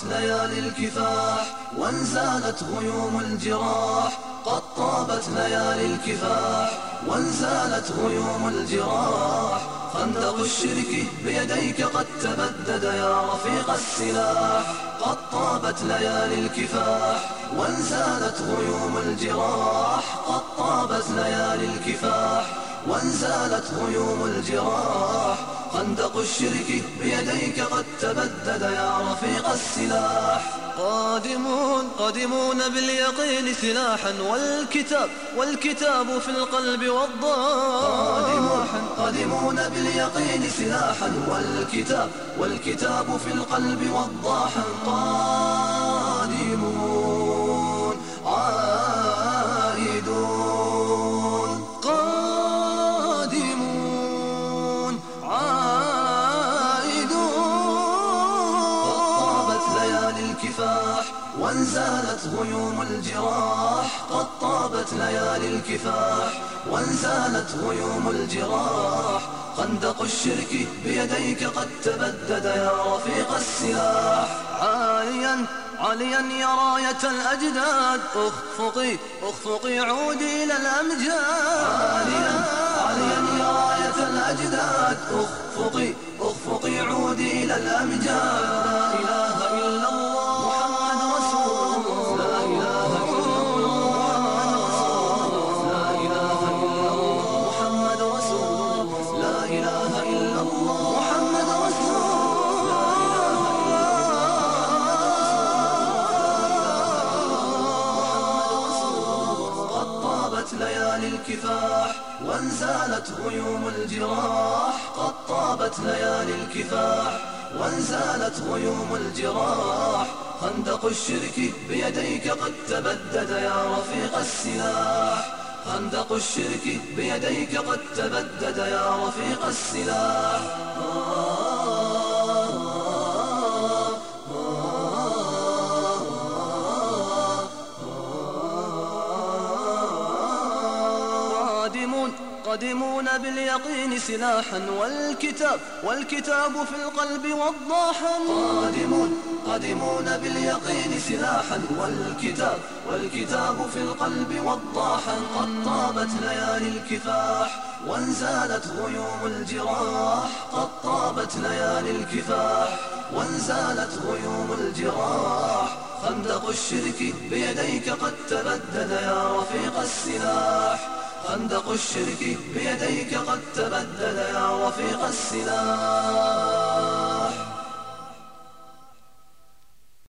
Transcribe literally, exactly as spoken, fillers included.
طابت ليالي الكفاح وانزالت غيوم الجراح. قد طابت ليالي الكفاح وانزالت غيوم الجراح. خندق الشرك بيديك قد تبدد يا رفيق السلاح. قد طابت ليالي الكفاح وانزالت غيوم الجراح. قد طابت ليالي الكفاح وانزالت غيوم الجراح. خندق الشرك بيديك قد تبدد يا رفيق السلاح. قادمون قادمون باليقين سلاحا والكتاب والكتاب في القلب وضاحا. قادمون باليقين سلاحا والكتاب والكتاب في القلب وضاحا. قادمون عائدون قادمون الكفاح وانزالت غيوم الجراح. قد طابت ليالي الكفاح وانزالت غيوم الجراح. خندق الشرك بيديك قد تبدد يا رفيق السلاح. عاليا عاليا يا راية الأجداد اخفقي اخفقي عودي إلى الأمجاد. عاليا عاليا يا راية الأجداد اخفقي اخفقي عودي إلى الأمجاد. لا إله إلا الله محمد رسول الله. لا إله إلا الله لا إله إلا الله محمد رسول الله. لا إله إلا الله محمد رسول الله. قد طابت ليالي الكفاح وانزالت غيوم الجراح. قد طابت ليالي الكفاح وانزالت غيوم الجراح. خندق الشرك بيديك قد تبدد يا رفيق السلاح. خندق الشرك بيديك قد تبدد يا رفيق السلاح. قادمون قادمون باليقين سلاحا والكتاب والكتاب في القلب وضاحا. قادمون قادمون باليقين سلاحا والكتاب والكتاب في القلب وضاحا. قد طابت ليالي الكفاح وانزالت غيوم الجراح. قد طابت ليالي الكفاح وانزالت غيوم الجراح. خندق الشرك بيديك قد تبدد يا رفيق السلاح. خندق الشرك بيديك قد تبدد يا رفيق السلاح.